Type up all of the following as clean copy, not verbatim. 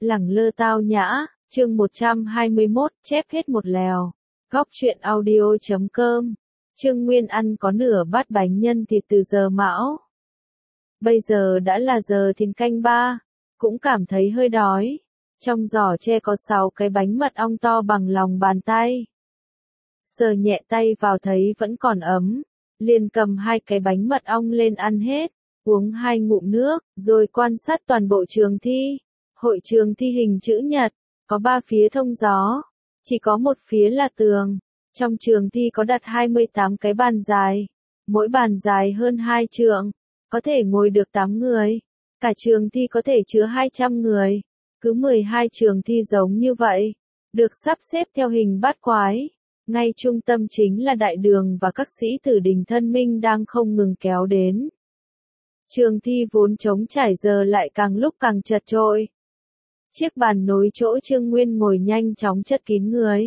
Lẳng lơ tao nhã, chương 121, chép hết một lèo. Góc truyện audio.com. Trương Nguyên ăn có nửa bát bánh nhân thịt từ giờ mão. Bây giờ đã là giờ thìn canh 3, cũng cảm thấy hơi đói. Trong giỏ tre có 6 cái bánh mật ong to bằng lòng bàn tay. Sờ nhẹ tay vào thấy vẫn còn ấm, liền cầm 2 cái bánh mật ong lên ăn hết, uống 2 ngụm nước, rồi quan sát toàn bộ trường thi. Hội trường thi hình chữ nhật, có 3 phía thông gió, chỉ có một phía là tường. Trong trường thi có đặt 28 cái bàn dài, mỗi bàn dài hơn 2 trượng, có thể ngồi được 8 người. Cả trường thi có thể chứa 200 người, cứ 12 trường thi giống như vậy, được sắp xếp theo hình bát quái. Ngay trung tâm chính là đại đường và các sĩ tử đình thân minh đang không ngừng kéo đến. Trường thi vốn trống trải giờ lại càng lúc càng chật chội. Chiếc bàn nối chỗ Trương Nguyên ngồi nhanh chóng chất kín người.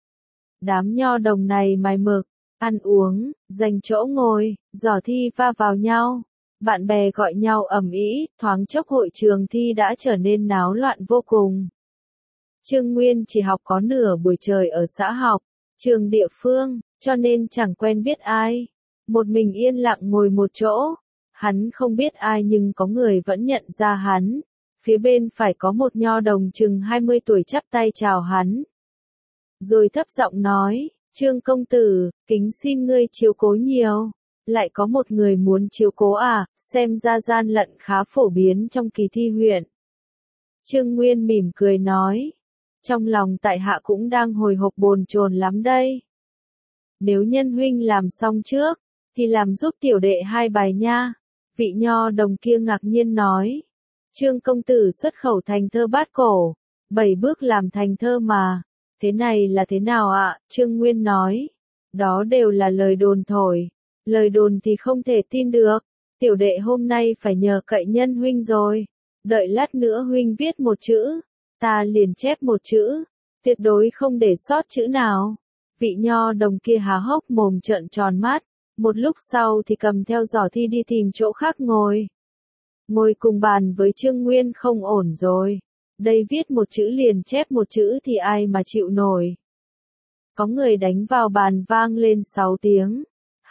Đám nho đồng này mải mực, ăn uống, giành chỗ ngồi, giỏ thi va vào nhau. Bạn bè gọi nhau ầm ĩ, thoáng chốc hội trường thi đã trở nên náo loạn vô cùng. Trương Nguyên chỉ học có nửa buổi trời ở xã học, trường địa phương, cho nên chẳng quen biết ai. Một mình yên lặng ngồi một chỗ. Hắn không biết ai nhưng có người vẫn nhận ra hắn. Phía bên phải có một nho đồng chừng 20 tuổi chắp tay chào hắn. Rồi thấp giọng nói, Trương công tử, kính xin ngươi chiếu cố nhiều. Lại có một người muốn chiếu cố à, xem ra gian lận khá phổ biến trong kỳ thi huyện. Trương Nguyên mỉm cười nói, trong lòng tại hạ cũng đang hồi hộp bồn chồn lắm đây. Nếu nhân huynh làm xong trước, thì làm giúp tiểu đệ 2 bài nha. Vị nho đồng kia ngạc nhiên nói, Trương công tử xuất khẩu thành thơ bát cổ, 7 bước làm thành thơ mà. Thế này là thế nào ạ? Trương Nguyên nói, đó đều là lời đồn thổi. Lời đồn thì không thể tin được. Tiểu đệ hôm nay phải nhờ cậy nhân huynh rồi. Đợi lát nữa huynh viết một chữ, ta liền chép một chữ, tuyệt đối không để sót chữ nào. Vị nho đồng kia há hốc mồm trợn tròn mắt, một lúc sau thì cầm theo giỏ thi đi tìm chỗ khác ngồi. Ngồi cùng bàn với Trương Nguyên không ổn rồi. Đây viết một chữ liền chép một chữ thì ai mà chịu nổi. Có người đánh vào bàn vang lên 6 tiếng.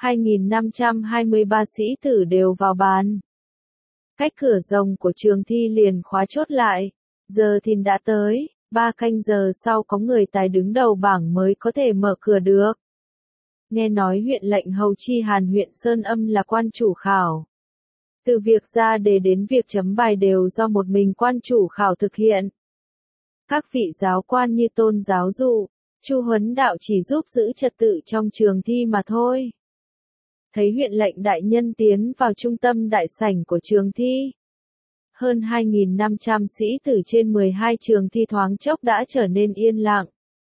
2523 sĩ tử đều vào bàn. Cách cửa rồng của trường thi liền khóa chốt lại. Giờ thìn đã tới, 3 canh giờ sau có người tài đứng đầu bảng mới có thể mở cửa được. Nghe nói huyện lệnh Hầu Chi Hàn huyện Sơn Âm là quan chủ khảo. Từ việc ra đề đến việc chấm bài đều do một mình quan chủ khảo thực hiện. Các vị giáo quan như tôn giáo dụ, Chu Huấn đạo chỉ giúp giữ trật tự trong trường thi mà thôi. Thấy huyện lệnh đại nhân tiến vào trung tâm đại sảnh của trường thi. Hơn 2.500 sĩ tử trên 12 trường thi thoáng chốc đã trở nên yên lặng.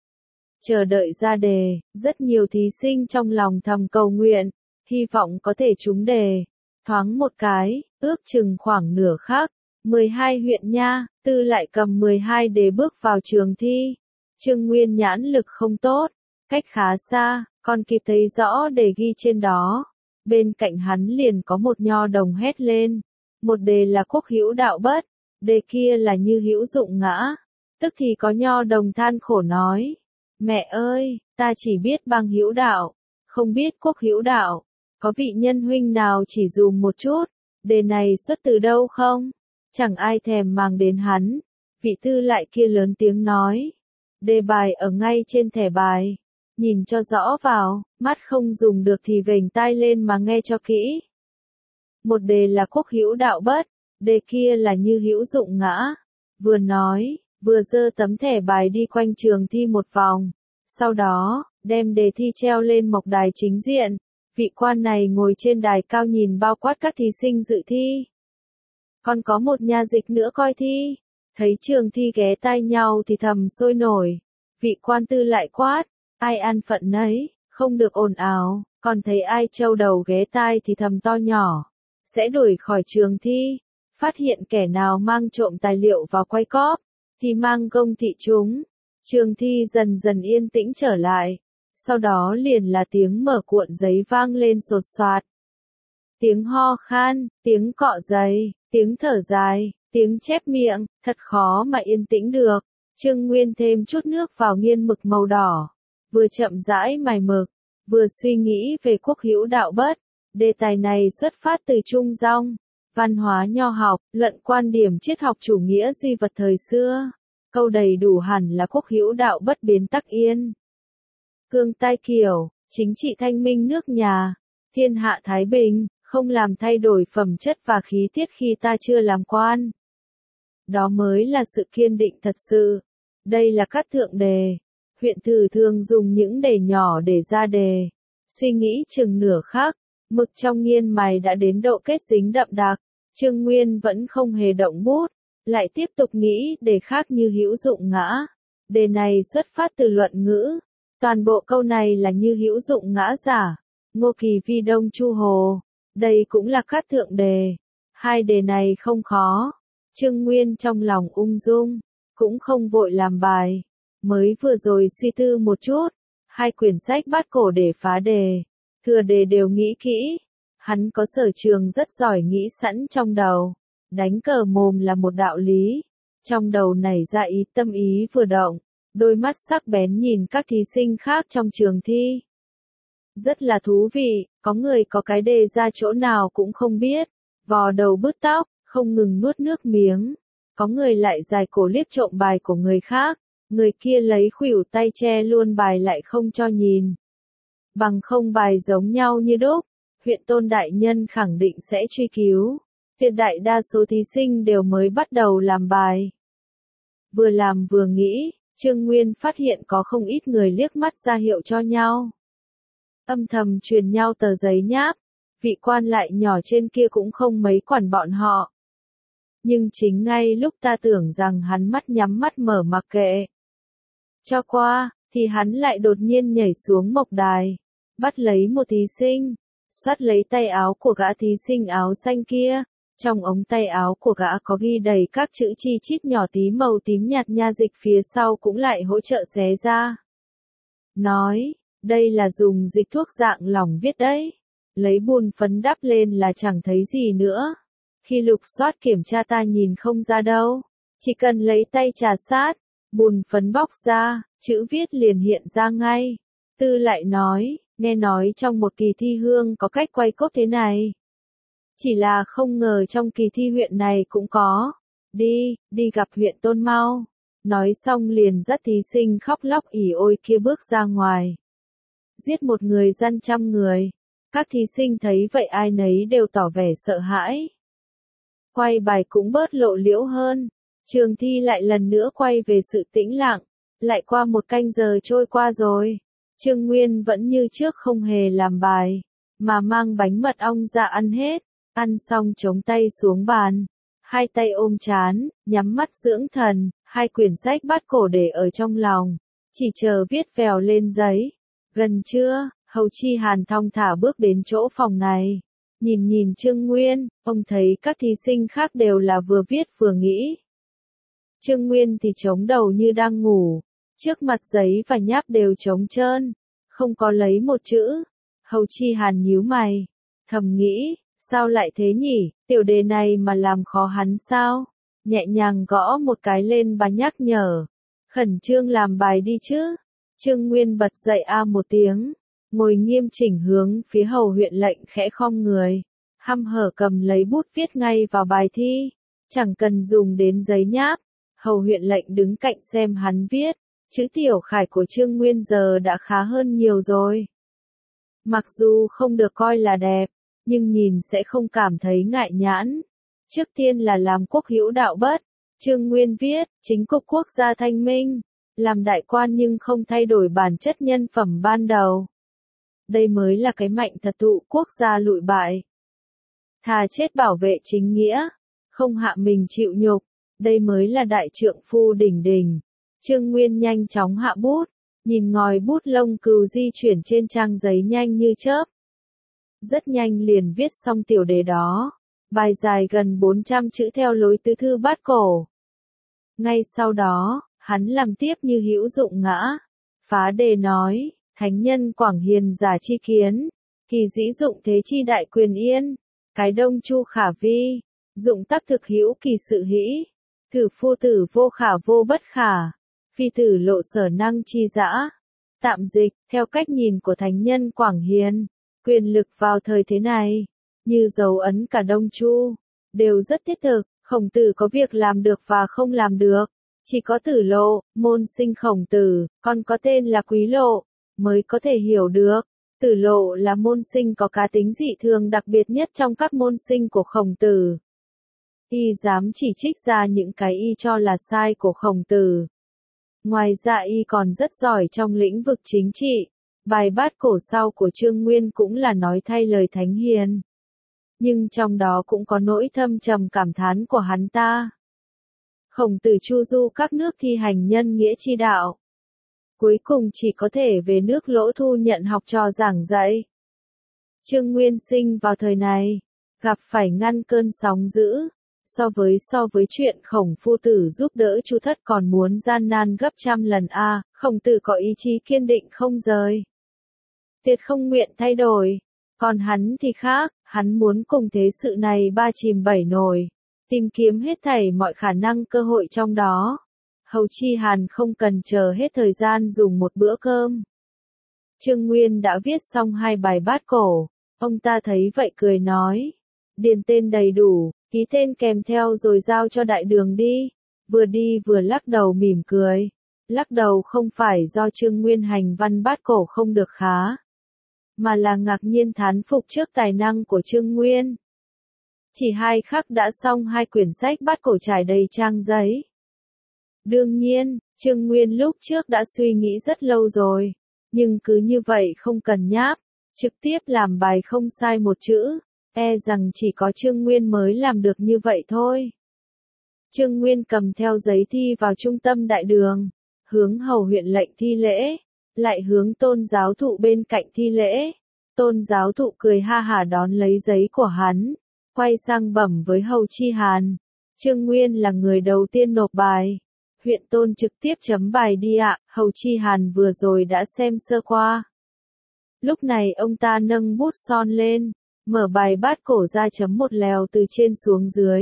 Chờ đợi ra đề, rất nhiều thí sinh trong lòng thầm cầu nguyện, hy vọng có thể trúng đề. Thoáng một cái, ước chừng khoảng nửa khắc, 12 huyện nha, Tư lại cầm 12 đề bước vào trường thi. Trương Nguyên nhãn lực không tốt, cách khá xa, còn kịp thấy rõ đề ghi trên đó. Bên cạnh hắn liền có một nho đồng hét lên, một đề là quốc hữu đạo bất, đề kia là như hữu dụng ngã. Tức thì có nho đồng than khổ nói, mẹ ơi, ta chỉ biết bằng hữu đạo, không biết quốc hữu đạo. Có vị nhân huynh nào chỉ dùm một chút, đề này xuất từ đâu không? Chẳng ai thèm mang đến hắn. Vị tư lại kia lớn tiếng nói, đề bài ở ngay trên thẻ bài. Nhìn cho rõ vào, mắt không dùng được thì vểnh tai lên mà nghe cho kỹ. Một đề là quốc hữu đạo bất, đề kia là như hữu dụng ngã. Vừa nói, vừa giơ tấm thẻ bài đi quanh trường thi một vòng. Sau đó, đem đề thi treo lên mộc đài chính diện. Vị quan này ngồi trên đài cao nhìn bao quát các thí sinh dự thi. Còn có một nhà dịch nữa coi thi. Thấy trường thi ghé tai nhau thì thầm sôi nổi. Vị quan tư lại quát, ai ăn phận nấy, không được ồn ào. Còn thấy ai trâu đầu ghé tai thì thầm to nhỏ, sẽ đuổi khỏi trường thi. Phát hiện kẻ nào mang trộm tài liệu vào quay cóp, thì mang gông thị chúng. Trường thi dần dần yên tĩnh trở lại. Sau đó liền là tiếng mở cuộn giấy vang lên sột soạt. Tiếng ho khan, tiếng cọ giấy, tiếng thở dài, Tiếng chép miệng, thật khó mà yên tĩnh được. Trương Nguyên thêm chút nước vào nghiên mực màu đỏ. Vừa chậm rãi mài mực, vừa suy nghĩ về quốc hữu đạo bất. Đề tài này xuất phát từ Trung Dong, văn hóa nho học, luận quan điểm triết học chủ nghĩa duy vật thời xưa. Câu đầy đủ hẳn là quốc hữu đạo bất biến tắc yên. Cương tai kiểu, chính trị thanh minh nước nhà, thiên hạ thái bình, không làm thay đổi phẩm chất và khí tiết khi ta chưa làm quan. Đó mới là sự kiên định thật sự. Đây là các thượng đề. Huyện thử thường dùng những đề nhỏ để ra đề. Suy nghĩ chừng nửa khắc, mực trong nghiên mài đã đến độ kết dính đậm đặc. Trương Nguyên vẫn không hề động bút, lại tiếp tục nghĩ đề khác như hữu dụng ngã. Đề này xuất phát từ luận ngữ. Toàn bộ câu này là như hữu dụng ngã giả. Ngô Kỳ Vi Đông Chu Hồ. Đây cũng là các thượng đề. Hai đề này không khó. Trương Nguyên trong lòng ung dung, cũng không vội làm bài. Mới vừa rồi suy tư một chút, hai quyển sách bát cổ để phá đề, thừa đề đều nghĩ kỹ. Hắn có sở trường rất giỏi nghĩ sẵn trong đầu. Đánh cờ mồm là một đạo lý. Trong đầu nảy ra tâm ý vừa động, đôi mắt sắc bén nhìn các thí sinh khác trong trường thi. Rất là thú vị, có người có cái đề ra chỗ nào cũng không biết, vò đầu bứt tóc, không ngừng nuốt nước miếng. Có người lại dài cổ liếc trộm bài của người khác, người kia lấy khuỷu tay che luôn bài lại không cho nhìn. Bằng không bài giống nhau như đúc, huyện Tôn đại nhân khẳng định sẽ truy cứu. Tuyệt đại đa số thí sinh đều mới bắt đầu làm bài. Vừa làm vừa nghĩ, Trương Nguyên phát hiện có không ít người liếc mắt ra hiệu cho nhau. Âm thầm truyền nhau tờ giấy nháp, vị quan lại nhỏ trên kia cũng không mấy quản bọn họ. Nhưng chính ngay lúc ta tưởng rằng hắn mắt nhắm mắt mở mặc kệ cho qua, thì hắn lại đột nhiên nhảy xuống mộc đài, bắt lấy một thí sinh, xoát lấy tay áo của gã thí sinh áo xanh kia. Trong ống tay áo của gã có ghi đầy các chữ chi chít nhỏ tí màu tím nhạt, nha dịch phía sau cũng lại hỗ trợ xé ra. Nói, đây là dùng dịch thuốc dạng lỏng viết đấy. Lấy bùn phấn đắp lên là chẳng thấy gì nữa. Khi lục soát kiểm tra ta nhìn không ra đâu. Chỉ cần lấy tay trà sát, bùn phấn bóc ra, chữ viết liền hiện ra ngay. Tư lại nói, nghe nói trong một kỳ thi hương có cách quay cốt thế này. Chỉ là không ngờ trong kỳ thi huyện này cũng có. Đi gặp huyện Tôn mau. Nói xong liền dắt thí sinh khóc lóc ỉ ôi kia bước ra ngoài. Giết một người gian trăm người. Các thí sinh thấy vậy ai nấy đều tỏ vẻ sợ hãi. Quay bài cũng bớt lộ liễu hơn. Trường thi lại lần nữa quay về sự tĩnh lặng. Lại qua một canh giờ trôi qua rồi. Trương Nguyên vẫn như trước không hề làm bài, mà mang bánh mật ong ra ăn hết. Ăn xong chống tay xuống bàn, hai tay ôm trán, nhắm mắt dưỡng thần, hai quyển sách bát cổ để ở trong lòng, chỉ chờ viết vèo lên giấy. Gần trưa, Hầu Chi Hàn thong thả bước đến chỗ phòng này. Nhìn Trương Nguyên, ông thấy các thí sinh khác đều là vừa viết vừa nghĩ. Trương Nguyên thì chống đầu như đang ngủ, trước mặt giấy và nháp đều trống trơn, không có lấy một chữ. Hầu Chi Hàn nhíu mày, thầm nghĩ, sao lại thế nhỉ, tiểu đề này mà làm khó hắn sao? Nhẹ nhàng gõ một cái lên bàn nhắc nhở, khẩn trương làm bài đi chứ. Trương Nguyên bật dậy một tiếng, ngồi nghiêm chỉnh hướng phía Hầu huyện lệnh khẽ khom người, hăm hở cầm lấy bút viết ngay vào bài thi, chẳng cần dùng đến giấy nháp. Hầu huyện lệnh đứng cạnh xem hắn viết, chữ tiểu khải của Trương Nguyên giờ đã khá hơn nhiều rồi. Mặc dù không được coi là đẹp, nhưng nhìn sẽ không cảm thấy ngại nhãn. Trước tiên là làm quốc hữu đạo bất. Trương Nguyên viết, chính cục quốc gia thanh minh, làm đại quan nhưng không thay đổi bản chất nhân phẩm ban đầu. Đây mới là cái mạnh thật tụ quốc gia lụi bại. Thà chết bảo vệ chính nghĩa, không hạ mình chịu nhục, đây mới là đại trượng phu đỉnh đỉnh. Trương Nguyên nhanh chóng hạ bút, nhìn ngòi bút lông cừu di chuyển trên trang giấy nhanh như chớp. Rất nhanh liền viết xong tiểu đề đó. Bài dài gần 400 chữ theo lối tứ thư bát cổ. Ngay sau đó, hắn làm tiếp như hữu dụng ngã. Phá đề nói, thánh nhân Quảng Hiền giả chi kiến, kỳ dĩ dụng thế chi đại quyền yên, cái đông chu khả vi, Dụng tắc thực hữu kỳ sự hĩ. Thử phu tử vô khả vô bất khả. Phi tử lộ sở năng chi dã. Tạm dịch, theo cách nhìn của thánh nhân Quảng Hiền, quyền lực vào thời thế này, như dấu ấn cả Đông Chu, đều rất thiết thực. Khổng Tử có việc làm được và không làm được. Chỉ có Tử Lộ, môn sinh Khổng Tử, còn có tên là Quý Lộ, mới có thể hiểu được. Tử Lộ là môn sinh có cá tính dị thường đặc biệt nhất trong các môn sinh của Khổng Tử. Y dám chỉ trích ra những cái y cho là sai của Khổng Tử. Ngoài ra y còn rất giỏi trong lĩnh vực chính trị. Bài bát cổ sau của Trương Nguyên cũng là nói thay lời thánh hiền. Nhưng trong đó cũng có nỗi thâm trầm cảm thán của hắn ta. Khổng Tử chu du các nước thi hành nhân nghĩa chi đạo. Cuối cùng chỉ có thể về nước Lỗ Thu nhận học trò giảng dạy. Trương Nguyên sinh vào thời này, gặp phải ngăn cơn sóng dữ. So với chuyện Khổng phu tử giúp đỡ Chu Thất còn muốn gian nan gấp trăm lần a, Khổng Tử có ý chí kiên định không rời. Tuyệt không nguyện thay đổi. Còn hắn thì khác, hắn muốn cùng thế sự này ba chìm bảy nổi, tìm kiếm hết thảy mọi khả năng cơ hội trong đó. Hầu Chi Hàn không cần chờ hết thời gian dùng một bữa cơm. Trương Nguyên đã viết xong 2 bài bát cổ, ông ta thấy vậy cười nói, điền tên đầy đủ, ký tên kèm theo rồi giao cho đại đường đi vừa lắc đầu mỉm cười. Lắc đầu không phải do Trương Nguyên hành văn bát cổ không được khá, mà là ngạc nhiên thán phục trước tài năng của Trương Nguyên. Chỉ 2 khắc đã xong 2 quyển sách bát cổ trải đầy trang giấy. Đương nhiên, Trương Nguyên lúc trước đã suy nghĩ rất lâu rồi, nhưng cứ như vậy không cần nháp, trực tiếp làm bài không sai một chữ, rằng chỉ có Trương Nguyên mới làm được như vậy thôi. Trương Nguyên cầm theo giấy thi vào trung tâm đại đường, hướng hầu huyện lệnh thi lễ, lại hướng Tôn giáo thụ bên cạnh thi lễ. Tôn giáo thụ cười ha hả đón lấy giấy của hắn, quay sang bẩm với Hầu Chi Hàn. Trương Nguyên là người đầu tiên nộp bài. Huyện Tôn trực tiếp chấm bài đi ạ, Hầu Chi Hàn vừa rồi đã xem sơ qua. Lúc này ông ta nâng bút son lên, mở bài bát cổ ra chấm một lèo từ trên xuống dưới.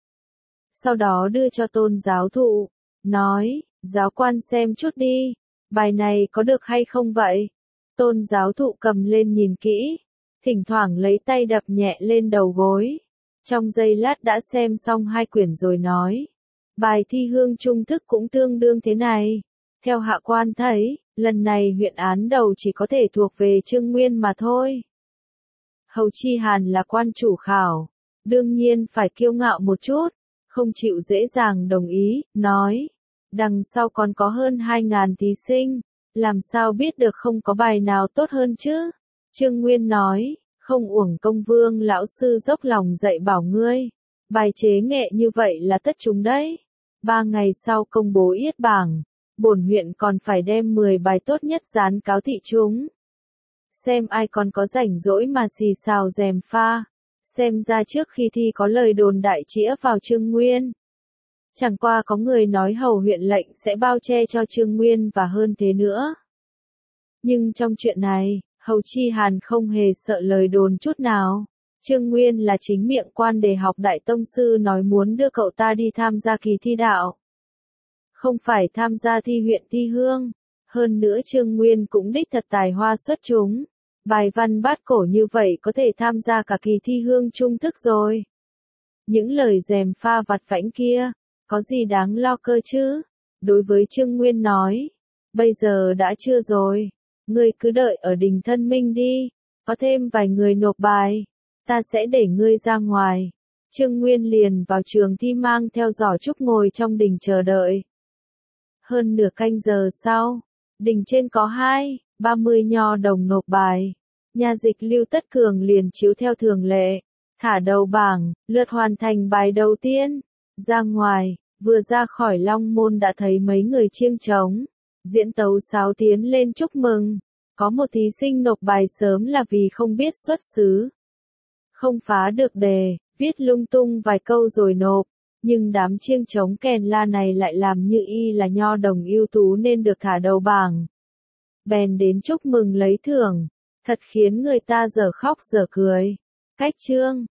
Sau đó đưa cho Tôn giáo thụ, nói, giáo quan xem chút đi, bài này có được hay không vậy? Tôn giáo thụ cầm lên nhìn kỹ, thỉnh thoảng lấy tay đập nhẹ lên đầu gối. Trong giây lát đã xem xong 2 quyển rồi nói, bài thi hương trung thức cũng tương đương thế này. Theo hạ quan thấy, lần này huyện án đầu chỉ có thể thuộc về Trương Nguyên mà thôi. Hầu Chi Hàn là quan chủ khảo, đương nhiên phải kiêu ngạo một chút, không chịu dễ dàng đồng ý, nói, đằng sau còn có hơn 2.000 thí sinh, làm sao biết được không có bài nào tốt hơn chứ? Trương Nguyên nói, không uổng công Vương lão sư dốc lòng dạy bảo ngươi, bài chế nghệ như vậy là tất chúng đấy. 3 ngày sau công bố yết bảng, bổn huyện còn phải đem 10 bài tốt nhất dán cáo thị chúng. Xem ai còn có rảnh rỗi mà xì xào dèm pha. Xem ra trước khi thi có lời đồn đại chĩa vào Trương Nguyên. Chẳng qua có người nói hầu huyện lệnh sẽ bao che cho Trương Nguyên và hơn thế nữa. Nhưng trong chuyện này, Hầu Chi Hàn không hề sợ lời đồn chút nào. Trương Nguyên là chính miệng quan đề học đại tông sư nói muốn đưa cậu ta đi tham gia kỳ thi đạo. Không phải tham gia thi huyện thi hương. Hơn nữa Trương Nguyên cũng đích thật tài hoa xuất chúng. Bài văn bát cổ như vậy có thể tham gia cả kỳ thi hương trung thức rồi. Những lời dèm pha vặt vãnh kia, có gì đáng lo cơ chứ? Đối với Trương Nguyên nói, bây giờ đã chưa rồi, ngươi cứ đợi ở đình Thân Minh đi, có thêm vài người nộp bài, ta sẽ để ngươi ra ngoài. Trương Nguyên liền vào trường thi mang theo giỏ trúc ngồi trong đình chờ đợi. Hơn nửa canh giờ sau, đình trên có 30 nho đồng nộp bài. Nha dịch Lưu Tất Cường liền chiếu theo thường lệ, thả đầu bảng, lượt hoàn thành bài đầu tiên. Ra ngoài, vừa ra khỏi Long Môn đã thấy mấy người chiêng trống, diễn tấu sáo tiến lên chúc mừng. Có một thí sinh nộp bài sớm là vì không biết xuất xứ, không phá được đề, viết lung tung vài câu rồi nộp. Nhưng đám chiêng trống kèn la này lại làm như y là nho đồng ưu tú nên được thả đầu bảng. Bèn đến chúc mừng lấy thưởng, thật khiến người ta dở khóc dở cười. Cách chương